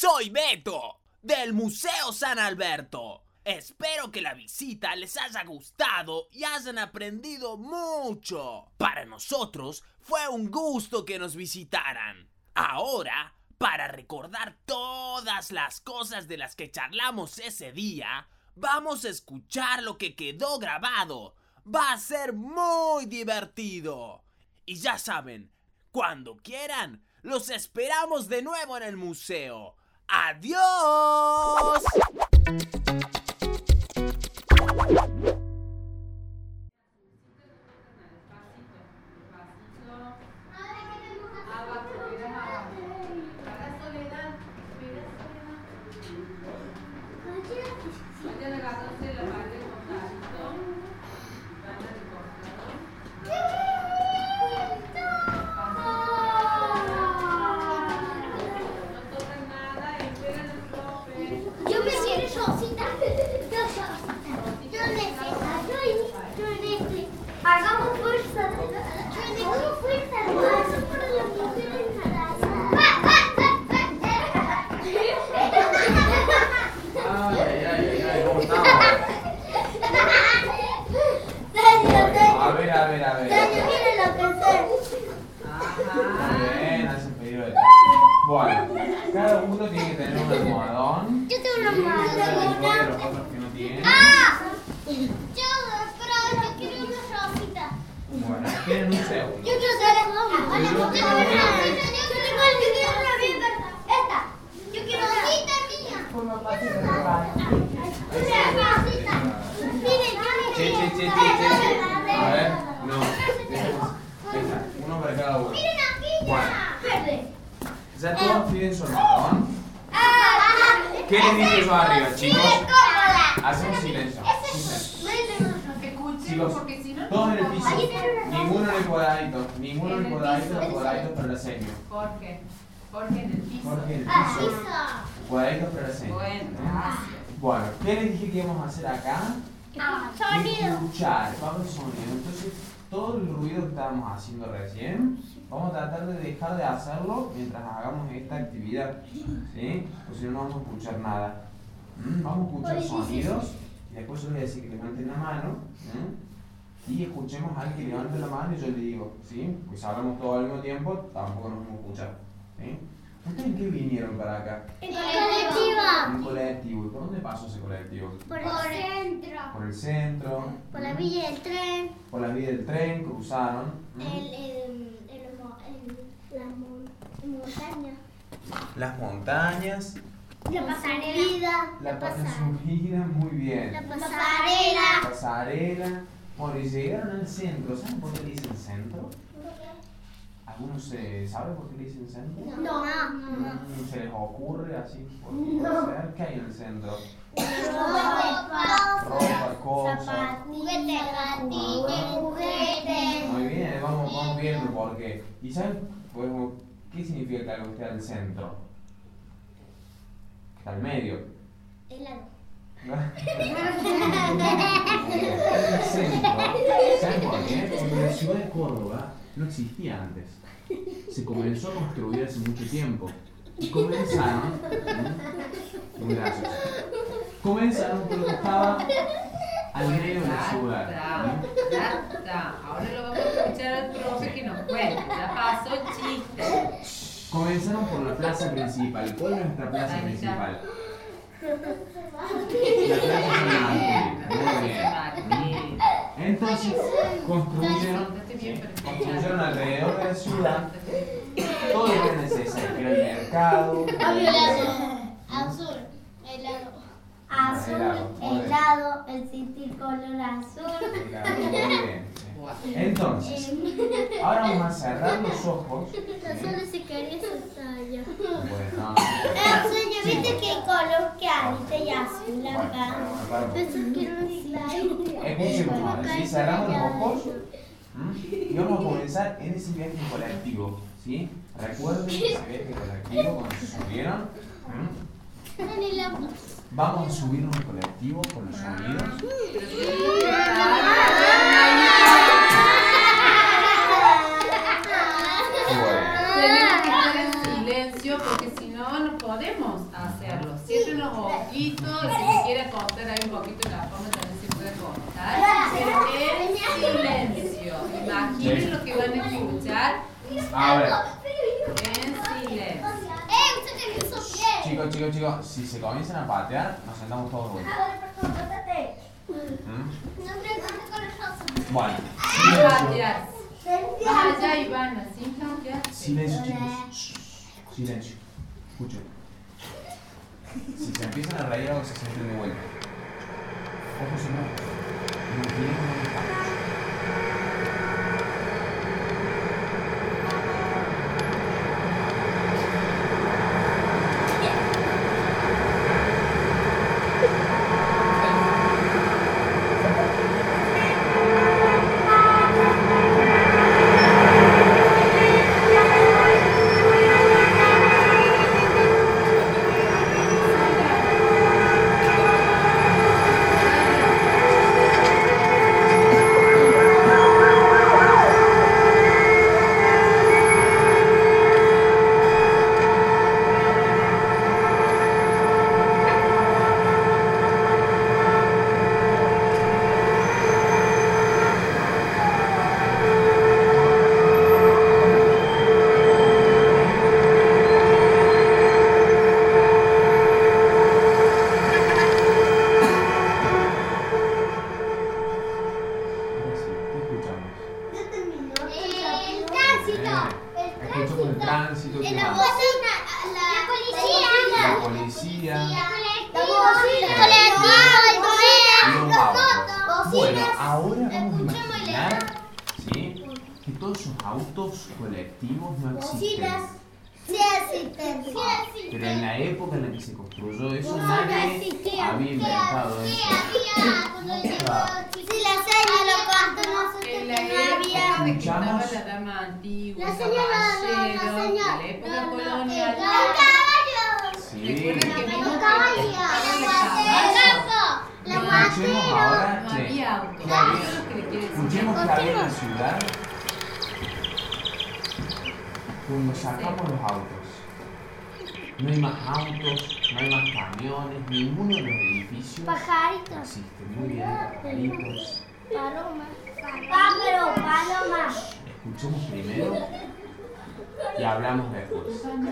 Soy Beto, del Museo San Alberto. Espero que la visita les haya gustado y hayan aprendido mucho. Para nosotros fue un gusto que nos visitaran. Ahora, para recordar todas las cosas de las que charlamos ese día, vamos a escuchar lo que quedó grabado. Va a ser muy divertido. Y ya saben, cuando quieran, los esperamos de nuevo en el museo. ¡Adiós! Hagamos fuerza. A ver. Quiere lo que sé. Muy bien, hace pedido de... Bueno, cada uno tiene que tener un almohadón. Yo tengo una Los mano. otros que no tienen. Yo quiero una rosita. Bueno, tienen un segundo. Yo quiero ser Yo tengo una bien verdad. Esta. Yo quiero rosita mía. Una rosita. Che. A ver, no. Esta, uno para cada uno. Miren aquí. Bueno. Verde. Ya todos tienen su almohadón. ¿Qué les dice yo arriba, chicos? Hacemos silencio. Chicos, todos en el piso. Ninguno en el cuadradito. Los cuadraditos para la seño. ¿Por qué? Porque en el piso. Porque en el piso. Cuadraditos para la seño. Bueno, gracias. Bueno, ¿qué les dije que íbamos a hacer acá? Escuchar, vamos al sonido. Entonces, todo el ruido que estábamos haciendo recién, vamos a tratar de dejar de hacerlo mientras hagamos esta actividad, ¿sí? Pues si no, no vamos a escuchar nada. Vamos a escuchar sonidos y después yo les voy a decir que levanten la mano y escuchemos a alguien que levante la mano y yo le digo, ¿sí? Pues si hablamos todo al mismo tiempo, tampoco nos vamos a escuchar, ¿sí? ¿Ustedes en qué vinieron para acá? En colectivo. En un colectivo. ¿Y por dónde pasó ese colectivo? Por el centro. Por el centro. Por la villa del tren. Por la vía del tren, cruzaron. La montaña. Las montañas. La pasarela. La subida, muy bien. La pasarela. Pasarela. Bueno, y llegaron al centro. ¿Saben por qué le dicen centro? ¿Algunos saben por qué le dicen centro? No. ¿Se les ocurre así? ¿Por qué puede ser? ¿Qué hay en el centro? Ropa, cosas. Juguetes. Muy bien, vamos viendo por qué. ¿Y saben qué significa que algo esté al centro? Está al medio. Helado. El centro. ¿Saben por qué? Porque la ciudad de Córdoba no existía antes. Se comenzó a construir hace mucho tiempo. Y comenzaron. Muy gracioso. Comenzaron por lo que estaba al medio de la ciudad. Ya está. Ahora lo vamos a escuchar al profe que nos cuente. Ya pasó el chiste. Comenzaron por la plaza principal. ¿Cuál es nuestra plaza principal? La plaza San Martín. Muy bien. Entonces construyeron alrededor de la ciudad todo lo que era necesario, que era el mercado, Azul. helado, El city color azul. muy bien. Entonces, ahora vamos a cerrar los ojos. Solo se quería soltar ya. Bueno, Sueño, ¿viste qué color que hay? Y azul acá. Pensé que no escuchemos ahora, ¿sí? Cerramos los ojos y vamos a comenzar en ese viaje colectivo, ¿sí? Recuerden ese viaje colectivo cuando se subieron. Vamos a subirnos al colectivo con los sonidos. Tenemos que estar en silencio porque si no, no podemos hacerlo. Cierren los ojitos, el que quiera contar ahí un poquito la forma también se puede contar. Pero en silencio. Imaginen lo que van a escuchar. A ver. En silencio. Chicos, si se comienzan a patear, nos sentamos todos juntos. Bueno, Patear. Allá y van así, ¿no? silencio, chicos. Silencio. Escuchen. Si se empiezan a reír, algo se sienten de vuelta. Ojos cerrados. No quieren dónde estamos. Escuchamos el tránsito, ¿qué más? La policía. Los autos. Bueno, ahora vamos a imaginar, ¿sí?, que todos esos autos colectivos no existen. Pero en la época en la que se construyó eso, nadie había inventado eso. En la época de que estaba la dama antigua, el caballero, en la época colonial. Sí. Recuerden que vimos que Escuchemos ahora, no che, había auto. ¿qué había? Eso es lo que le quiere decir. Escuchemos que había en la ciudad cuando sacamos los autos. No hay más autos, no hay más camiones, ninguno de los edificios existe. Muy bien, pajaritos. Palomas. Escuchemos primero y hablamos después.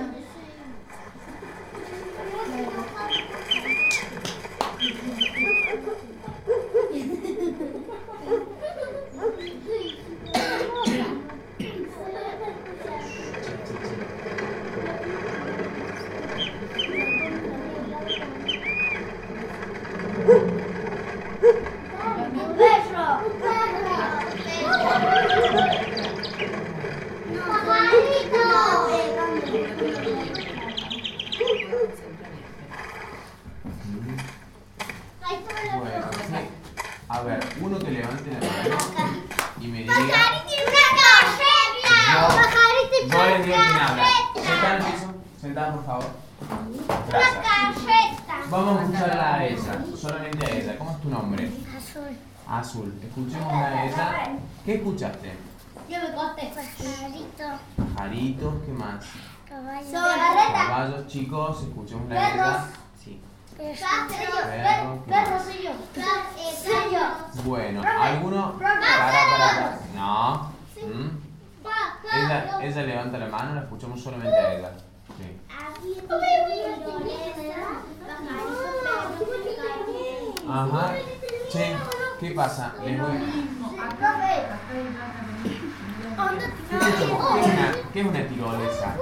Bueno, sí. A ver, uno que levante la mano y me diga. Yo les digo quién habla. Sentada en el piso, sentada por favor. Gracias. Vamos a escucharla a ella, solamente a ella. ¿Cómo es tu nombre? Azul. Escuchémosla a ella. ¿Qué escuchaste? Yo me corté. Pajarito. Pajaritos, ¿qué más? Caballo. Caballos, chicos, escuchémosla a ella. Sí. Perro soy yo. Bueno, ¿alguno? Para. No. Ella levanta la mano, la escuchamos solamente a ella. Sí. Ajá. Che, ¿qué pasa? Les voy. ¿Qué escuchamos? ¿Qué es una tirolesa?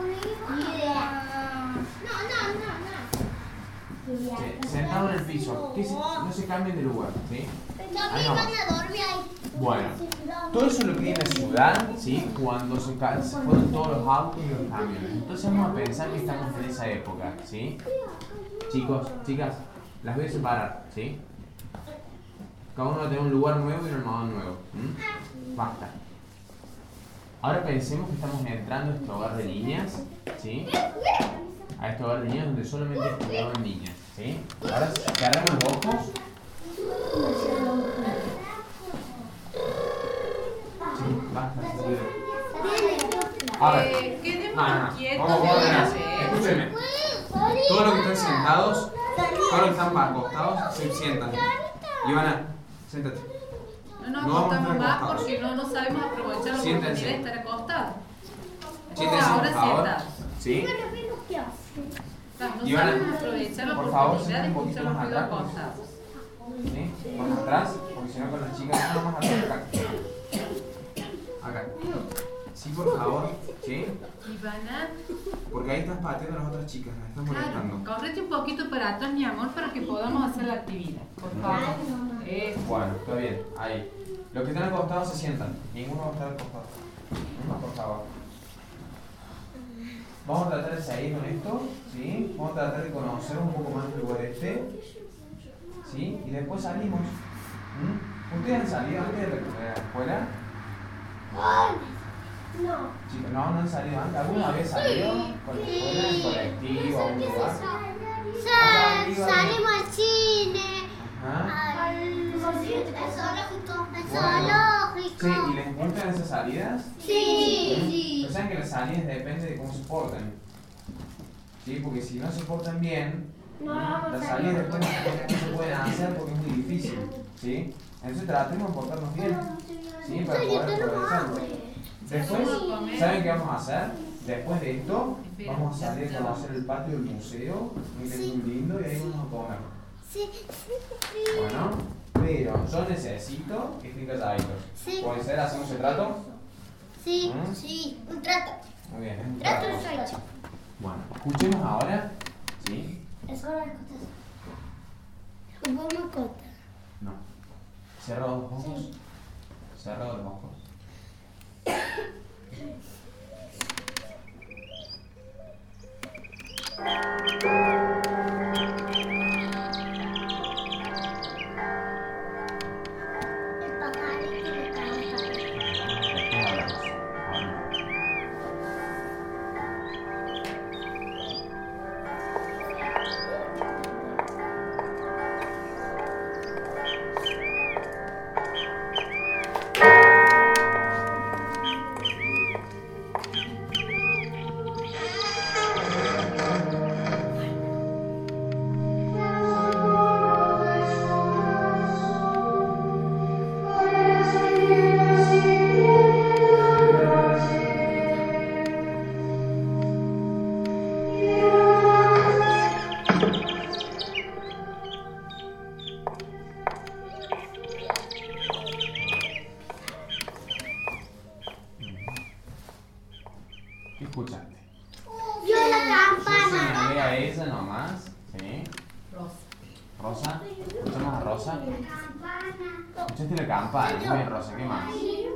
Sentado en el piso, no se cambien de lugar, ¿sí? Ahí nomás. Bueno, todo eso lo que hay en la ciudad, ¿sí?, cuando se fueron todos los autos y los camiones. Entonces vamos a pensar que estamos en esa época, ¿sí? Chicos, chicas, las voy a separar, ¿sí? Cada uno va a tener un lugar nuevo y un almohadón nuevo. Basta. Ahora pensemos que estamos entrando a este hogar de niñas, ¿sí? A este hogar de niñas donde solamente estudiaban niñas, ¿sí? Ahora cerramos los ojos. Sí, basta, sí. A ver. Quedemos No. quietos Vamos de a una ver. vez. Escúchenme. Todos los que están sentados, todos los que están acostados, se sientan. Ivana, siéntate. No nos No vamos a acostamos estar más acostados. porque no sabemos aprovechar la Siéntense. oportunidad de estar acostados. Siéntense, Ahora por favor. sientas. ¿Sí? No Ivana, sabemos aprovechar la por favor, oportunidad de siéntate un poquito escuchar los más ruidos atrás. acostados. ¿Sí? Más atrás, porque si no con las chicas no más atrás acá. Acá. Sí, por favor. ¿Sí? Ivana, Porque ahí estás pateando a las otras chicas, las estás molestando. claro, correte un poquito para atrás, mi amor, para que podamos hacer la actividad. Por favor. Eso. Bueno, está bien, ahí. Los que están acostados se sientan. Ninguno va a estar acostado. Por favor. Vamos a tratar de seguir con esto, ¿sí? Vamos a tratar de conocer un poco más el lugar este, ¿sí? Y después salimos. ¿Ustedes han salido antes de la escuela? No. Chicos, no han salido antes. ¿Alguna vez salido con la escuela, en colectivo, a un lugar? Salimos al cine, Ajá. al zoológico. Sí, ¿y les gustan esas salidas? Sí. Pero saben que las salidas depende de cómo se porten. ¿Sí? Porque si no se portan bien, las salidas después no se pueden hacer porque es muy difícil. ¿Sí? Entonces tratemos de portarnos bien. ¿Sí? Para poder aprovecharlo. Después, ¿saben qué vamos a hacer? Después de esto, vamos a salir a conocer el patio del museo, que es muy lindo, y ahí vamos a comer. Sí. Bueno, pero yo necesito que estén calladitos. Sí. ¿Puede ser? ¿Hacemos el trato? Sí, un trato. Muy bien, es un Trato trato. hecho. Bueno, escuchemos ahora. ¿Sí? Es hora de cosas. Vamos a contar. No. Cierra los ojos. Cierra los ojos. El pajarito me canta. Después hablamos. Ahora no. ¿Qué escuchaste? Vio la Yo campana. señalé a ella nomás. ¿Sí? Rosa. Rosa. ¿Escuchamos a Rosa? Campana. ¿Escuchaste la campana? Muy bien, Rosa. ¿Qué más?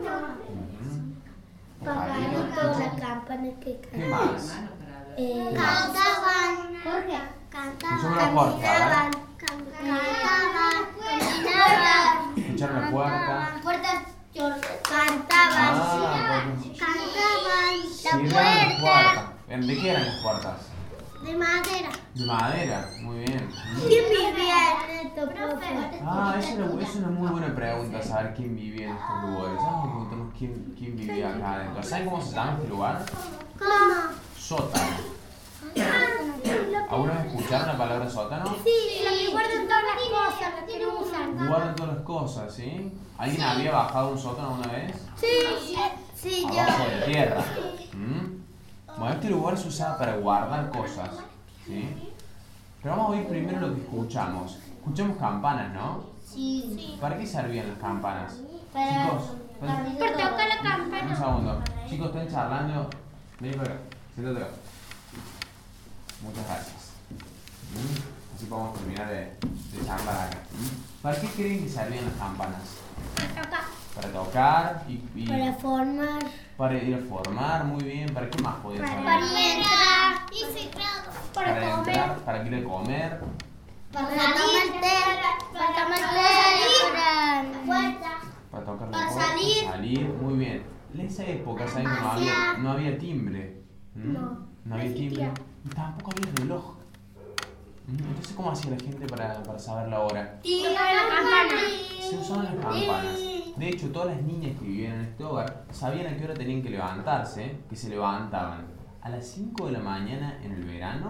Pajarito, la campana que ¿Qué más? Mano para ver. cantaban. Jorge. Cantaban. Escuchamos a Jorge, a ver. Cantaban. Caminaban. Escucharon la puerta. Puertas. Cantaban. Bueno. Cantaban. La Sí, eran las puerta. puertas. ¿De qué eran las puertas? De madera. De madera. Muy bien. ¿Quién vivía en esto, profe? Ah, es una muy buena pregunta, saber quién vivía en estos lugares. Vamos a preguntarnos quién vivía acá adentro. ¿Saben cómo se llama este lugar? ¿Cómo? Sótano. ¿Alguna vez escucharon la palabra sótano? Sí, lo que guardan todas las cosas, lo que no usan. Guardan todas las cosas, ¿sí? ¿Alguien había bajado un sótano una vez? Sí, yo. Abajo de tierra. Bueno, este lugar se usaba para guardar cosas, ¿sí? Pero vamos a ver primero lo que escuchamos. Escuchamos campanas, ¿no? Sí. ¿Para qué servían las campanas? Para- Chicos, Por tocar la un campana. segundo. Chicos, están charlando. Vení para acá. Siéntate acá. Muchas gracias. Así podemos terminar de charlar acá. ¿Para qué creen que servían las campanas? Para tocar y Para formar. para ir a formar, muy bien. ¿Para qué más podían servir? Para entrar. Y secreto. Para comer. Entrar, para ir a comer. Para tomar té. Para tomar té. Para tocar la Para puerta, salir. salir, muy bien. En esa época, ¿saben que no había timbre? No había timbre. Y tampoco había reloj. Entonces, ¿cómo hacía la gente para saber la hora? Y la campana. Se usaban las campanas. De hecho, todas las niñas que vivían en este hogar sabían a qué hora tenían que levantarse, que se levantaban a las 5 de la mañana en el verano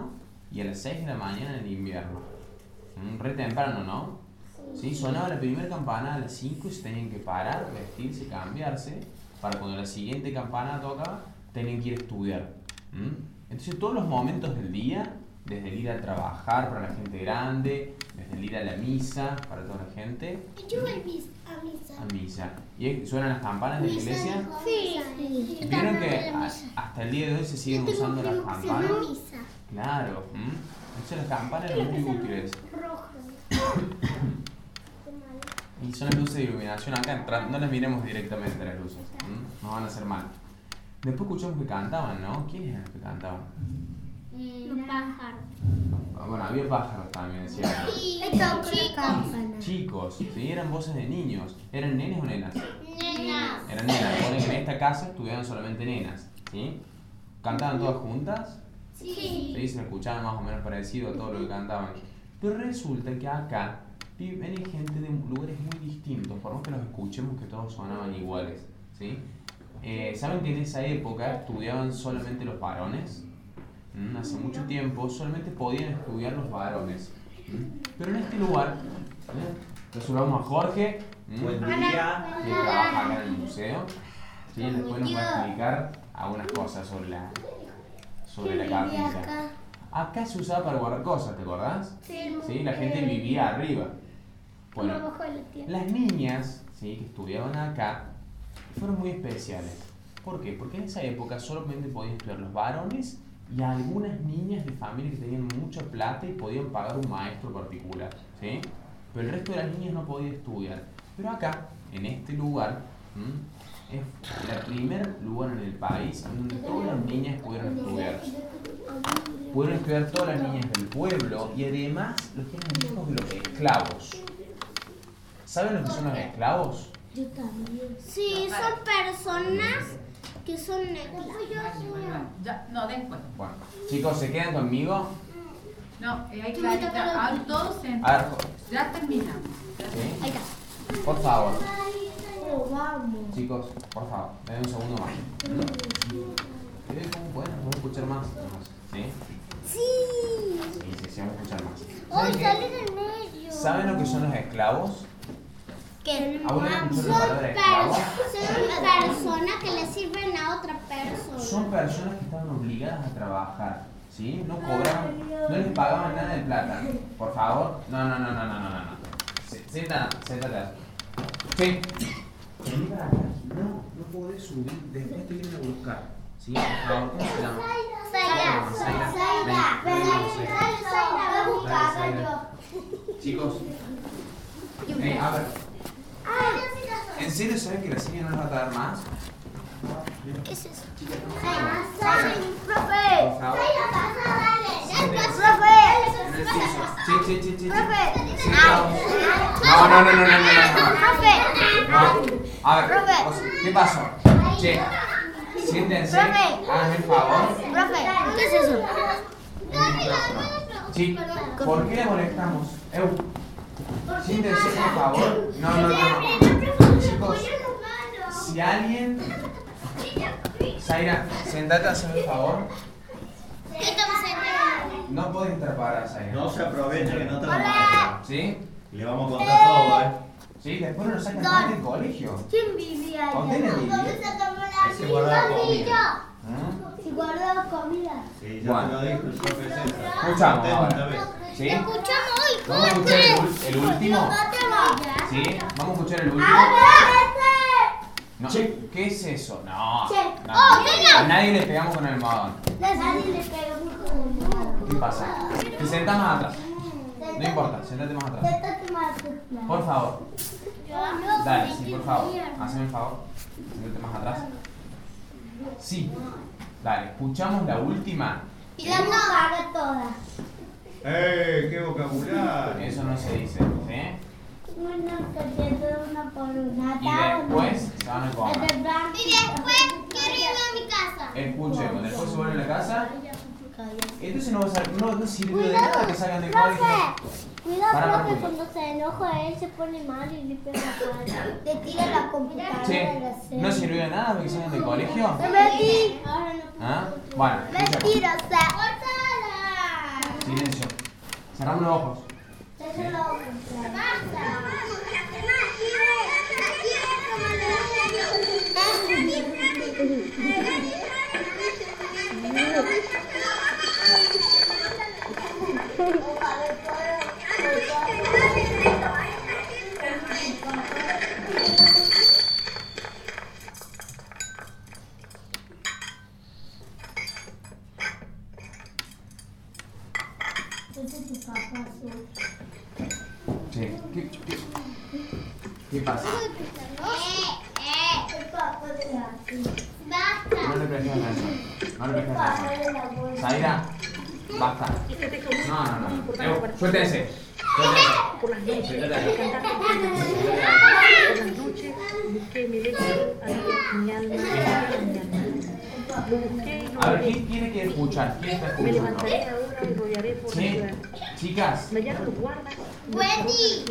y a las 6 de la mañana en invierno. Re temprano, ¿no? Sí, sonaba la primera campana a las 5 y se tenían que parar, vestirse, cambiarse, para cuando la siguiente campana tocaba, tenían que ir a estudiar. Entonces todos los momentos del día, desde el ir a trabajar para la gente grande, desde el ir a la misa para toda la gente. Yo voy a misa. A misa. ¿Y suenan las campanas de la iglesia? Sí. ¿Vieron que hasta el día de hoy se siguen usando las campanas? Misa. Claro. Entonces las campanas eran muy útiles. Rojo. Y son las luces de iluminación acá, no las miremos directamente las luces, nos van a hacer mal. Después escuchamos que cantaban, ¿no? ¿Quiénes eran los que cantaban? Los pájaros. Bueno, había pájaros también, decía. Chicos, ¿sí? Eran voces de niños. ¿Eran nenes o nenas? Nenas. Eran nenas. Recuerden que en esta casa estudiaban solamente nenas, ¿sí? ¿Cantaban todas juntas? Sí. Sí, se escuchaban más o menos parecido a todo lo que cantaban. Pero resulta que acá viven gente de lugares muy distintos, por más que los escuchemos que todos sonaban iguales, ¿sí? ¿Saben que en esa época estudiaban solamente los varones? Hace mucho tiempo solamente podían estudiar los varones. Pero en este lugar, nos saludamos a Jorge, Buen día. que trabaja acá en el museo, ¿sí? Después nos va a explicar algunas cosas sobre la capilla. Acá se usaba para guardar cosas, ¿te acordás? Sí, la gente vivía arriba. Bueno, las niñas, ¿sí? Que estudiaban acá fueron muy especiales. ¿Por qué? Porque en esa época solamente podían estudiar los varones y algunas niñas de familia que tenían mucha plata y podían pagar un maestro particular, ¿sí? Pero el resto de las niñas no podía estudiar. Pero acá, en este lugar, es el primer lugar en el país en donde todas las niñas pudieron estudiar. Pudieron estudiar todas las niñas del pueblo y además los que eran hijos de los esclavos. ¿Saben lo que son los esclavos? Yo también. Sí, son personas que son negras. Ya, no, después. Bueno, chicos, ¿se quedan conmigo? No, hay clarita. Todos A ver, ya terminamos. ¿sí? Ahí está. Por favor, Vamos. chicos, por favor, denme un segundo más. ¿Cómo pueden? Vamos a escuchar más. ¿Sí? Sí. Sí, vamos a escuchar más. Hoy ¿Saben qué? sale del medio. ¿Saben lo que son los esclavos? ¿Qué? ¿Aún no escucharon la palabra esclavo? Son personas que le sirven a otra persona. Son personas que estaban obligadas a trabajar, ¿sí? No cobraban, no les pagaban nada de plata. Por favor, no. Siéntate. Sí. Vení para acá. No podés subir, después te vienen a buscar. ¿Sí? Por favor, ¿cómo se llama? Zaira. Chicos, a ver. ¿En serio saben que la señora no nos va a dar más? ¿Qué es eso? Por favor. Sí. No. A ver, ¿qué pasó? Che, siéntense, háganme el favor. ¿Qué es eso? El micrófono. Sí, ¿por qué le molestamos? Siéntense, por favor. No. Chicos, si alguien... Zaira, sentate, hazme el favor. ¿Qué estamos haciendo? No puedes entrar para Zaira. No se aprovecha que no trabaja. ¿Sí? Le vamos a contar todo, Sí, después nos sacan más del colegio. ¿Quién vivía allá? ¿Dónde vivía? Ahí se guardaba comida. Si guardaba comida. Sí, ya te lo dijo el profe César. Escuchamos Esta ahora. vez. ¿Sí? Escuchamos hoy. Vamos a escuchar el último. ¿Sí? Vamos a escuchar el último. No. ¿Qué es eso? No. A nadie le pegamos con el almohadón. Nadie le pegó con ¿Qué pasa? Te sentás más atrás. No importa, sentate más atrás. Por favor. Dale, sí, por favor. Hazme el favor. Sentate más atrás. Sí. Dale, escuchamos la última. Y la paga todas. ¡Qué vocabulario! Eso no se dice, ¿sí? Una por una. Y después se van a comer. Y después quiero irme a mi casa. Escuchemos, después se vuelven a la casa. Entonces no sirve de nada que salgan del colegio. Cuidado, profe, cuando se enoja él se pone mal y le pega la le tira la computadora. Che, ¿no sirvió de nada que salgan del colegio? Ahora no. ¿Ah? Bueno, escuchemos. Mentirosa. ¿Sí? silencio. Cerramos los ojos. Sí. ¿Qué pasa? No le prestes atención. No le prestes atención. Zaira, basta. No. Suéltese. Por las noches, cantar por las noches, busqué mi lecho, mi alma, mi alma. Lo busqué y no A ver, lo hallé. ¿quién tiene que escuchar? ¿Quién está Me escuchando? levantaré ahora y rodearé por la Sí, ciudad. chicas. Me hallaron los guardas. Wendy,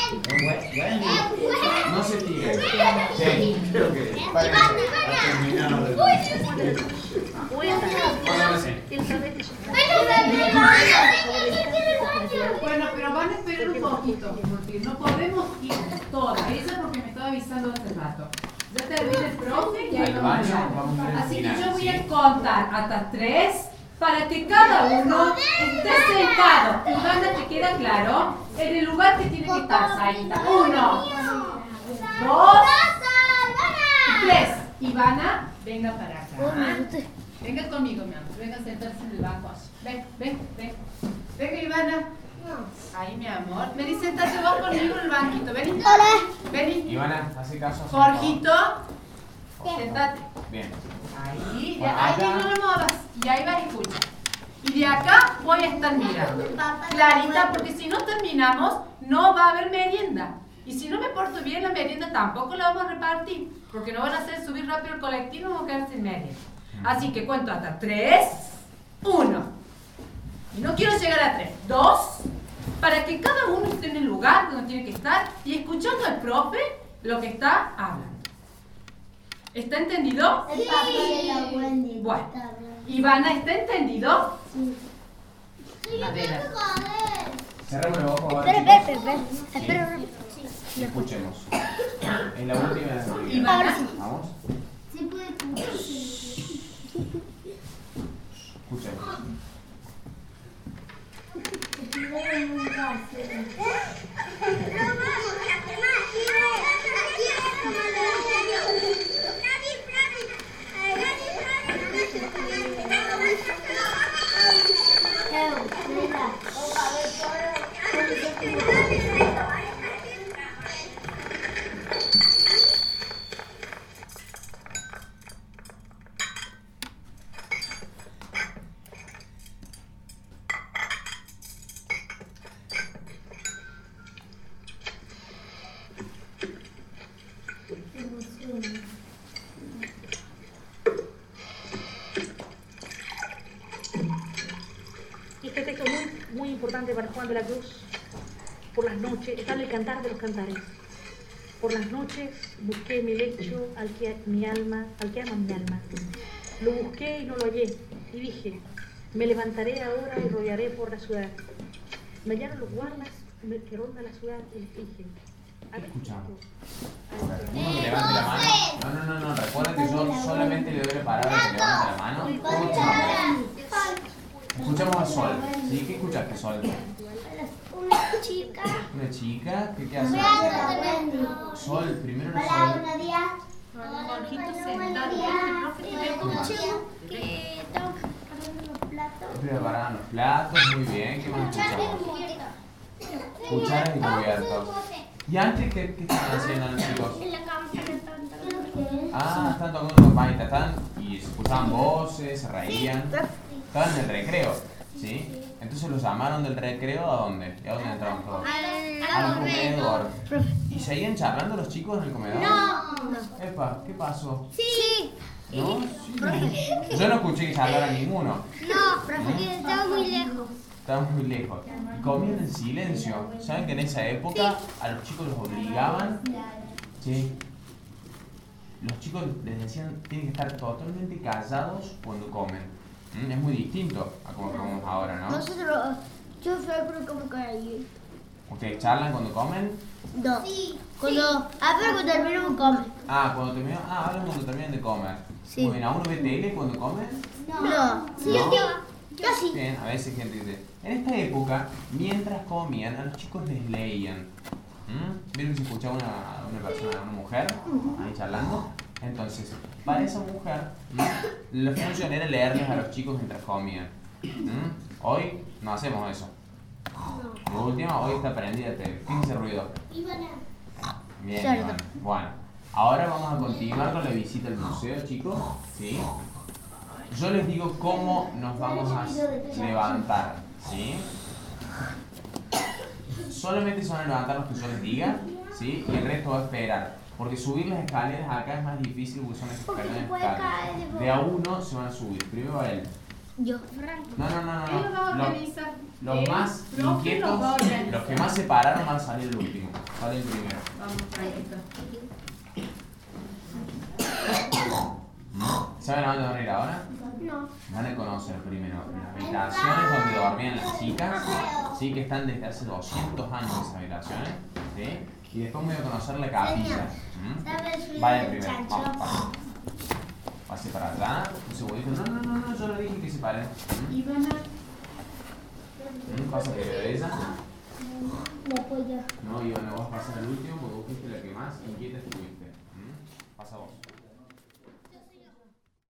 No se tiren. Sí, creo que. Pónganse. Bueno, pero van a esperar un poquito, porque no podemos ir todas. Eso es porque me estaba avisando hace rato. Ya termina el profe y ahí vamos a ver. Así que yo voy a contar hasta 3 para que cada uno esté sentado. Ivana, ¿te queda claro? En el lugar que tiene que estar, Saita. 1, 2, 3. Ivana, venga para acá. Venga conmigo, mi amor. Venga a sentarse en el banco. Ven. Venga, Ivana. Ahí, mi amor. Vení, sentate vos conmigo en el banquito. Vení. Ivana, hace caso. Jorgito, sentate. Bien. Ahí, Bueno, ahí acá. no lo muevas. Y ahí vas a escuchar. Y de acá voy a estar mirando. Clarita, porque si no terminamos, no va a haber merienda. Y si no me porto bien, la merienda tampoco la vamos a repartir. Porque no van a hacer subir rápido el colectivo y vamos a quedar sin merienda. Así que cuento hasta 3, 1. Y no quiero llegar a 3, 2, para que cada uno esté en el lugar donde tiene que estar y escuchando al profe lo que está hablando. ¿Está entendido? El papá de la Wendy. Bueno. Ivana, ¿está entendido? Sí. Adelante. Cerremos los ojos. Espera. Y escuchemos. En la última de la Ivana. Vamos. Sí puede escuchar. Escuchemos. Y este texto muy importante para Juan de la Cruz. Por las noches, está en el Cantar de los Cantares. Por las noches busqué mi lecho al que ama mi alma. Lo busqué y no lo hallé. Y dije, me levantaré ahora y rodearé por la ciudad. Me hallaron los guardas que rondan la ciudad y les dije, a ver, Escuchamos. chicos, Uno que levante la mano. No. Recuerden que yo solamente le doy la palabra que levante la mano. Escuchamos a Sol. ¿Sí? ¿Qué escuchaste, Sol? Una chica. Una chica. ¿Qué hace? Sol, primero no Hola, Sol. buenos días. Jorgito, sentate. Escuché que tengo que preparar los platos. Prepararon los platos, muy bien. ¿Qué más escuchamos? Cucharas y cubiertos. ¿Y antes qué estaban haciendo los chicos? En la campana tanto. Están tocando campanita, y se escuchaban voces, se reían. Estaban en el recreo, ¿sí? Entonces los llamaron del recreo ¿a dónde? ¿Y a dónde entraron todos? Al comedor. ¿Y seguían charlando los chicos en el comedor? No. Epa, ¿qué pasó? Sí. ¿No? Sí. Yo no escuché que charlara ninguno. No, porque estaba muy lejos. Estaban muy lejos. Y comían en silencio. ¿Saben que en esa época a los chicos los obligaban? Sí. Los chicos les decían tienen que estar totalmente callados cuando comen. Es muy distinto a como comemos ahora, ¿no? Nosotros, yo siempre como con ahí. ¿Ustedes charlan cuando comen? No. Sí. Cuando terminamos comer. Cuando terminan, hablan cuando terminan de comer. Sí. Muy bien, ¿a uno ve tele cuando come? No. Sí, ¿No? yo sí. Bien, a veces gente dice. En esta época, mientras comían, a los chicos les leían. ¿Vieron que se escuchaba una persona, una mujer, ahí charlando? Entonces, para esa mujer, la función era leerles a los chicos mientras comían. Hoy no hacemos eso. La última, hoy está prendida de tele. ¿Qué es ese ruido? Bien, Iván. Bueno, ahora vamos a continuar con la visita al museo, chicos. ¿Sí? Yo les digo cómo nos vamos a levantar. ¿Sí? Solamente se van a levantar los que yo les diga, ¿sí? Y el resto va a esperar. Porque subir las escaleras acá es más difícil porque son escaleras. De a uno se van a subir. Primero va él. Yo. No. Los más inquietos, los que más se pararon van a salir el último. Sale el primero. Vamos, Franquito. ¿Saben a dónde van a ir ahora? No. Van a conocer primero las habitaciones donde dormían las chicas, ¿sí? Que están desde hace 200 años esas habitaciones, ¿sí? Y después voy a conocer la capilla. Vaya primero, vamos, pase para allá, un segundito. No, yo le dije que se paren. Ivana. Pasa que de ella. Después yo. No, Ivana, vos pasas al último porque vos fuiste la que más inquieta estuviste. Pasa vos.